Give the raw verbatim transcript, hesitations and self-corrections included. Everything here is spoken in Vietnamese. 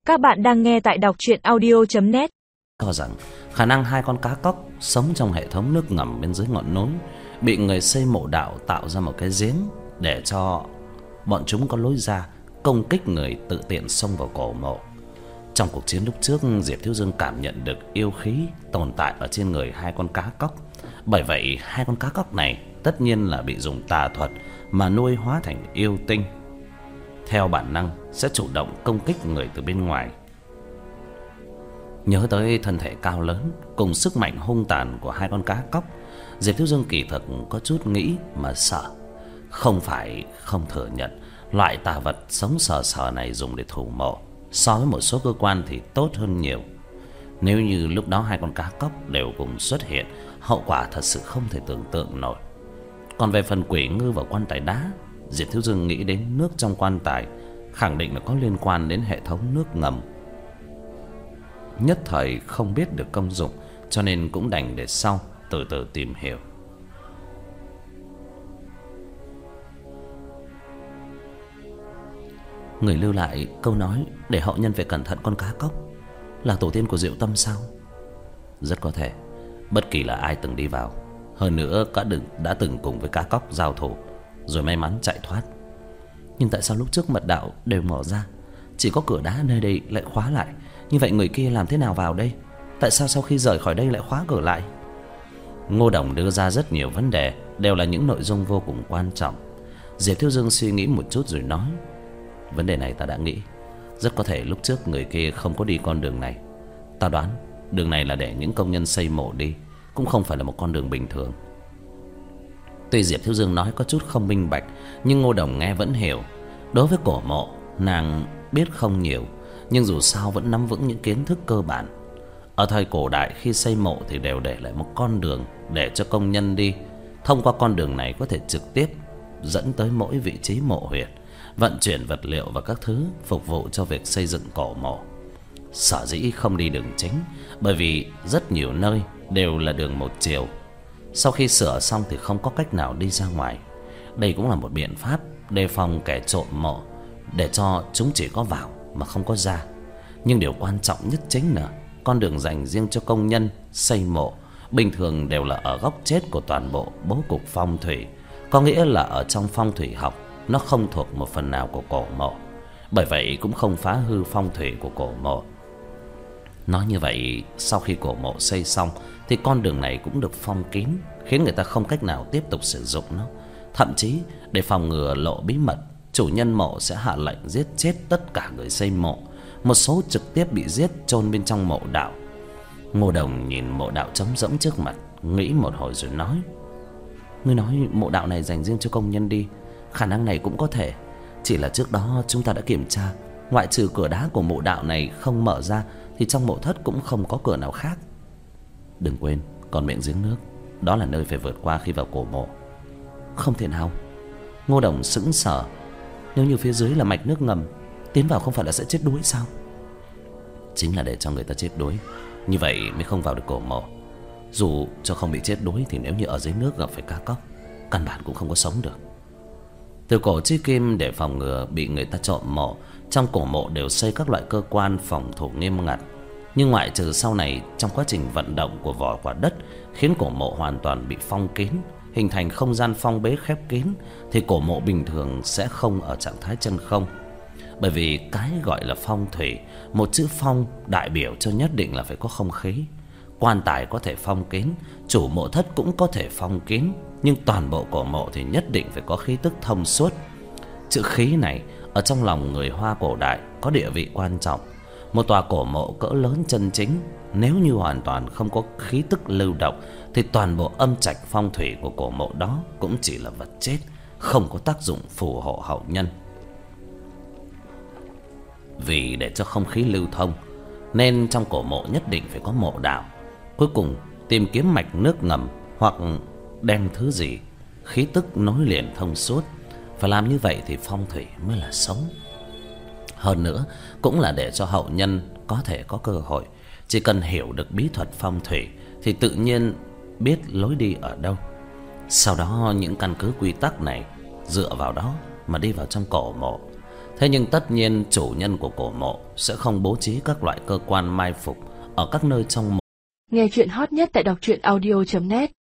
Các bạn đang nghe tại đọc truyện audio chấm net. Cho rằng khả năng hai con cá cóc sống trong hệ thống nước ngầm bên dưới ngọn núi bị người xây mộ đạo tạo ra một cái giếng để cho bọn chúng có lối ra công kích người tự tiện xông vào cổ mộ. Trong cuộc chiến lúc trước, Diệp Thiếu Dương cảm nhận được yêu khí tồn tại ở trên người hai con cá cóc. Bởi vậy hai con cá cóc này tất nhiên là bị dùng tà thuật mà nuôi hóa thành yêu tinh, theo bản năng sẽ chủ động công kích người từ bên ngoài. Nhớ tới thân thể cao lớn cùng sức mạnh hung tàn của hai con cá cóc, Diệp Thiếu Dương kỳ thực có chút nghĩ mà sợ. Không phải không thừa nhận, loại tà vật sống sờ sờ này dùng để thủ mộ so với một số cơ quan thì tốt hơn nhiều. Nếu như lúc đó hai con cá cóc đều cùng xuất hiện, hậu quả thật sự không thể tưởng tượng nổi. Còn về phần quỷ ngư và quan tài đá, Diệp Thiếu Dương nghĩ đến nước trong quan tài khẳng định là có liên quan đến hệ thống nước ngầm. Nhất thời không biết được công dụng, cho nên cũng đành để sau từ từ tìm hiểu. Người lưu lại câu nói để hậu nhân phải cẩn thận con cá cóc là tổ tiên của Diệu Tâm sao? Rất có thể. Bất kỳ là ai từng đi vào, hơn nữa cả đừng đã từng cùng với cá cóc giao thủ rồi may mắn chạy thoát. Nhưng tại sao lúc trước mật đạo đều mở ra, chỉ có cửa đá nơi đây lại khóa lại? Như vậy người kia làm thế nào vào đây? Tại sao sau khi rời khỏi đây lại khóa cửa lại? Ngô Đồng đưa ra rất nhiều vấn đề, đều là những nội dung vô cùng quan trọng. Diệp Thiếu Dương suy nghĩ một chút rồi nói: vấn đề này ta đã nghĩ. Rất có thể lúc trước người kia không có đi con đường này. Ta đoán đường này là để những công nhân xây mộ đi, cũng không phải là một con đường bình thường. Tuy Diệp Thiếu Dương nói có chút không minh bạch, nhưng Ngô Đồng nghe vẫn hiểu. Đối với cổ mộ, nàng biết không nhiều, nhưng dù sao vẫn nắm vững những kiến thức cơ bản. Ở thời cổ đại, khi xây mộ thì đều để lại một con đường để cho công nhân đi. Thông qua con đường này có thể trực tiếp dẫn tới mỗi vị trí mộ huyệt, vận chuyển vật liệu và các thứ phục vụ cho việc xây dựng cổ mộ. Sở dĩ không đi đường chính bởi vì rất nhiều nơi đều là đường một chiều. Sau khi sửa xong thì không có cách nào đi ra ngoài. Đây cũng là một biện pháp đề phòng kẻ trộm mộ, để cho chúng chỉ có vào mà không có ra. Nhưng điều quan trọng nhất chính là con đường dành riêng cho công nhân xây mộ bình thường đều là ở góc chết của toàn bộ bố cục phong thủy. Có nghĩa là ở trong phong thủy học, nó không thuộc một phần nào của cổ mộ, bởi vậy cũng không phá hư phong thủy của cổ mộ. Nói như vậy, sau khi cổ mộ xây xong thì con đường này cũng được phong kín, khiến người ta không cách nào tiếp tục sử dụng nó. Thậm chí để phòng ngừa lộ bí mật, chủ nhân mộ sẽ hạ lệnh giết chết tất cả người xây mộ. Một số trực tiếp bị giết chôn bên trong mộ đạo. Ngô Đồng nhìn mộ đạo trống rỗng trước mặt, nghĩ một hồi rồi nói: ngươi nói mộ đạo này dành riêng cho công nhân đi, khả năng này cũng có thể. Chỉ là trước đó chúng ta đã kiểm tra, ngoại trừ cửa đá của mộ đạo này không mở ra thì trong mộ thất cũng không có cửa nào khác. Đừng quên, còn miệng giếng nước, đó là nơi phải vượt qua khi vào cổ mộ. Không thể nào. Ngô Đồng sững sờ. Nếu như phía dưới là mạch nước ngầm, tiến vào không phải là sẽ chết đuối sao? Chính là để cho người ta chết đuối, như vậy mới không vào được cổ mộ. Dù cho không bị chết đuối thì nếu như ở dưới nước gặp phải cá cóc, căn bản cũng không có sống được. Từ cổ chí kim, để phòng ngừa bị người ta trộm mộ, trong cổ mộ đều xây các loại cơ quan phòng thủ nghiêm ngặt. Nhưng ngoại trừ sau này, trong quá trình vận động của vỏ quả đất khiến cổ mộ hoàn toàn bị phong kín, hình thành không gian phong bế khép kín, thì cổ mộ bình thường sẽ không ở trạng thái chân không. Bởi vì cái gọi là phong thủy, một chữ phong đại biểu cho nhất định là phải có không khí. Quan tài có thể phong kín, chủ mộ thất cũng có thể phong kín, nhưng toàn bộ cổ mộ thì nhất định phải có khí tức thông suốt. Chữ khí này ở trong lòng người Hoa cổ đại có địa vị quan trọng. Một tòa cổ mộ cỡ lớn chân chính, nếu như hoàn toàn không có khí tức lưu động thì toàn bộ âm trạch phong thủy của cổ mộ đó cũng chỉ là vật chết, không có tác dụng phù hộ hậu nhân. Vì để cho không khí lưu thông nên trong cổ mộ nhất định phải có mộ đạo. Cuối cùng tìm kiếm mạch nước ngầm hoặc đem thứ gì khí tức nối liền thông suốt. Phải làm như vậy thì phong thủy mới là sống. Hơn nữa cũng là để cho hậu nhân có thể có cơ hội, chỉ cần hiểu được bí thuật phong thủy thì tự nhiên biết lối đi ở đâu. Sau đó những căn cứ quy tắc này, dựa vào đó mà đi vào trong cổ mộ. Thế nhưng tất nhiên chủ nhân của cổ mộ sẽ không bố trí các loại cơ quan mai phục ở các nơi trong mộ. Nghe chuyện hot nhất tại đọc truyện audio chấm net.